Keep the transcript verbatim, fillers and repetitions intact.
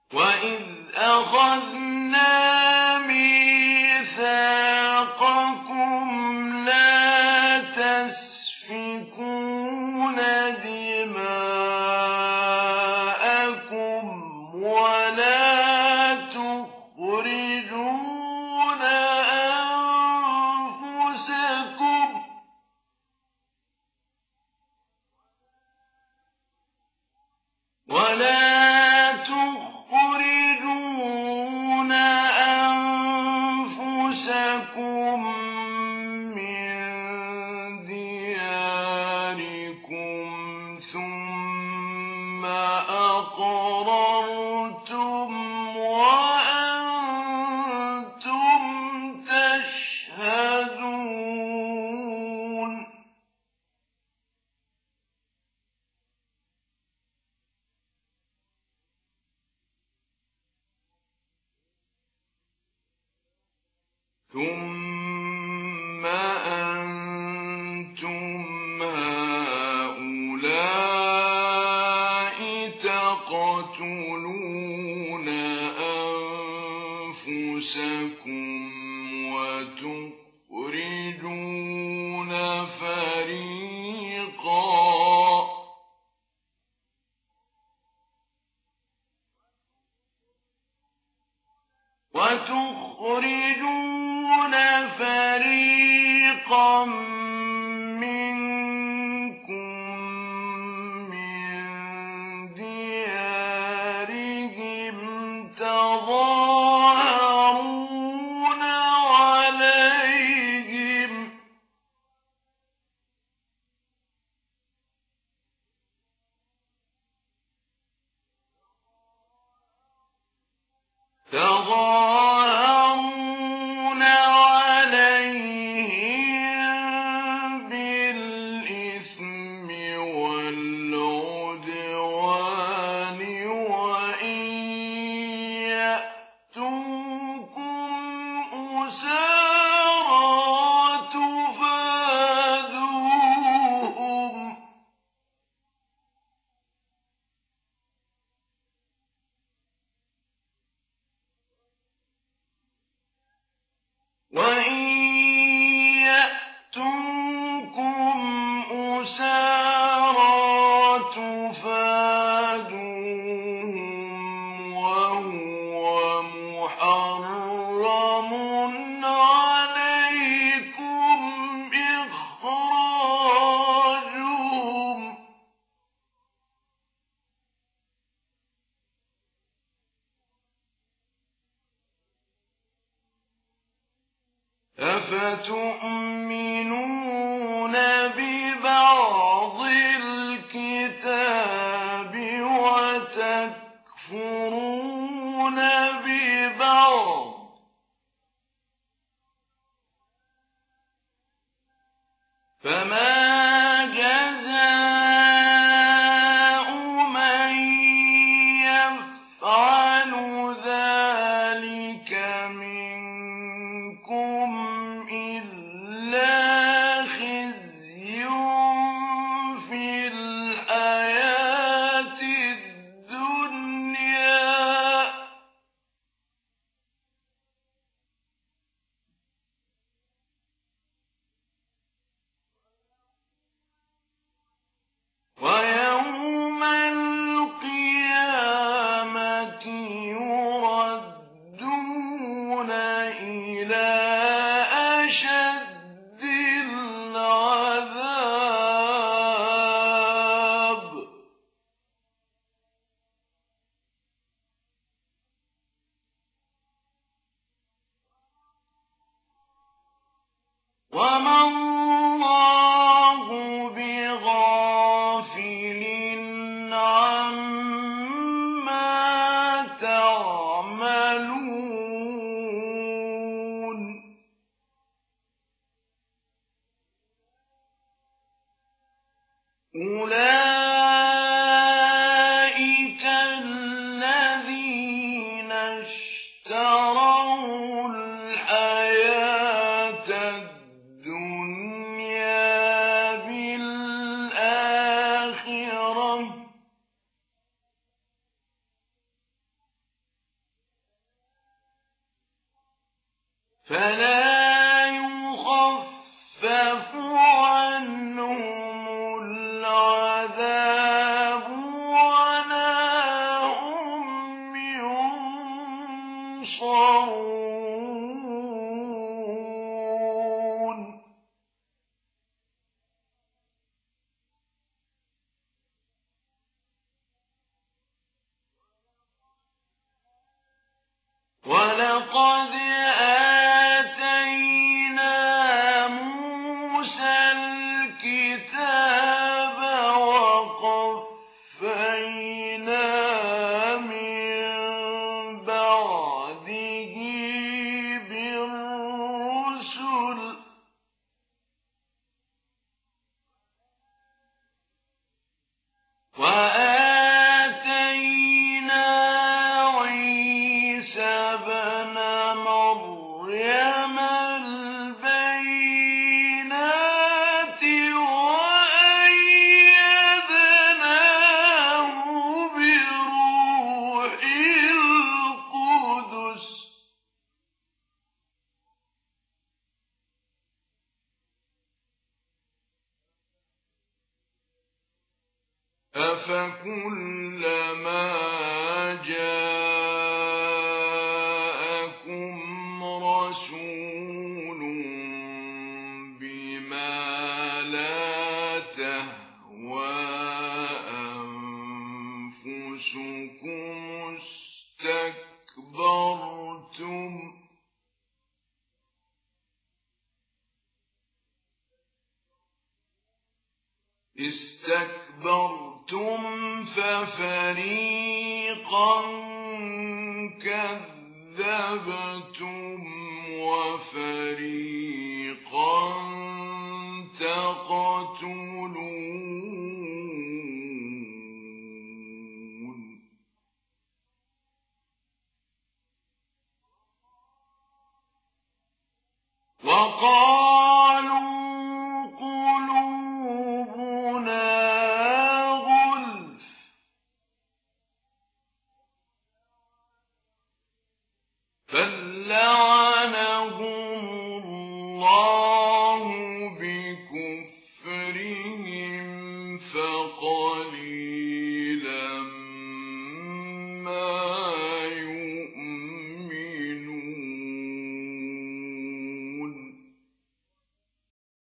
وَإِذْ أَخَذْنَا مِيثَاقَكُمْ لَا تَسْفِكُونَ دِمَاءَكُمْ وَلَا تُخْرِجُونَ أَنفُسَكُمْ وَلَا تُخْرِجُونَ أَنفُسَكُم مِّن دِيَارِكُمْ ثُمَّ أَقْرَرْتُمْ وَأَنتُمْ تَشْهَدُونَ ثُمَّ أَنتُمْ هَٰؤُلَاءِ تَقْتُلُونَ أَنفُسَكُمْ وَتُخْرِجُونَ فَرِيقًا وَتُخْرِجُونَ فَرِيقًا مِّنكُم مِّن دِيَارِهِمْ تَظَاهَرُونَ عَلَيْهِمْ تظاهرون عليهم بالإثم والعدوان وإن يأتوكم أسارى تفادوهم وَإِن يَأْتُوكُمْ أُسَارَىٰ تُفَادُوهُمْ وَهُوَ مُحَرَّمٌ عَلَيْكُمْ إِخْرَاجُهُمْ ۚ أَفَتُؤْمِنُونَ بِبَعْضِ الْكِتَابِ وَتَكْفُرُونَ بِبَعْضٍ ۚ فَمَا جَزَاءُ مَن يَفْعَلُ ذَٰلِكَ مِنكُمْ إِلَّا خِزْيٌ فِي الْحَيَاةِ الدُّنْيَا ۖ وَيَوْمَ الْقِيَامَةِ يُرَدُّونَ إِلَىٰ أَشَدِّ الْعَذَابِ ۗ وَمَا اللَّهُ بِغَافِلٍ عَمَّا تَعْمَلُونَ أُولَٰئِكَ الَّذِينَ اشْتَرَوُا الْحَيَاةَ الدُّنْيَا فلا يخفف عنهم العذاب ولا هم ينصرون. ولقد آتينا موسى الكتاب وقفينا من بعده بالرسل وآتينا عيسى ابن مريم البينات وأيدناه بروح القدس أفكلما جاءكم رسول بما لا تهوى أنفسكم استكبرتم استكبرتم ففريقا كذبتم وفريقا تقتلون. وقالوا قلوبنا غلف بل لعنهم الله بكفرهم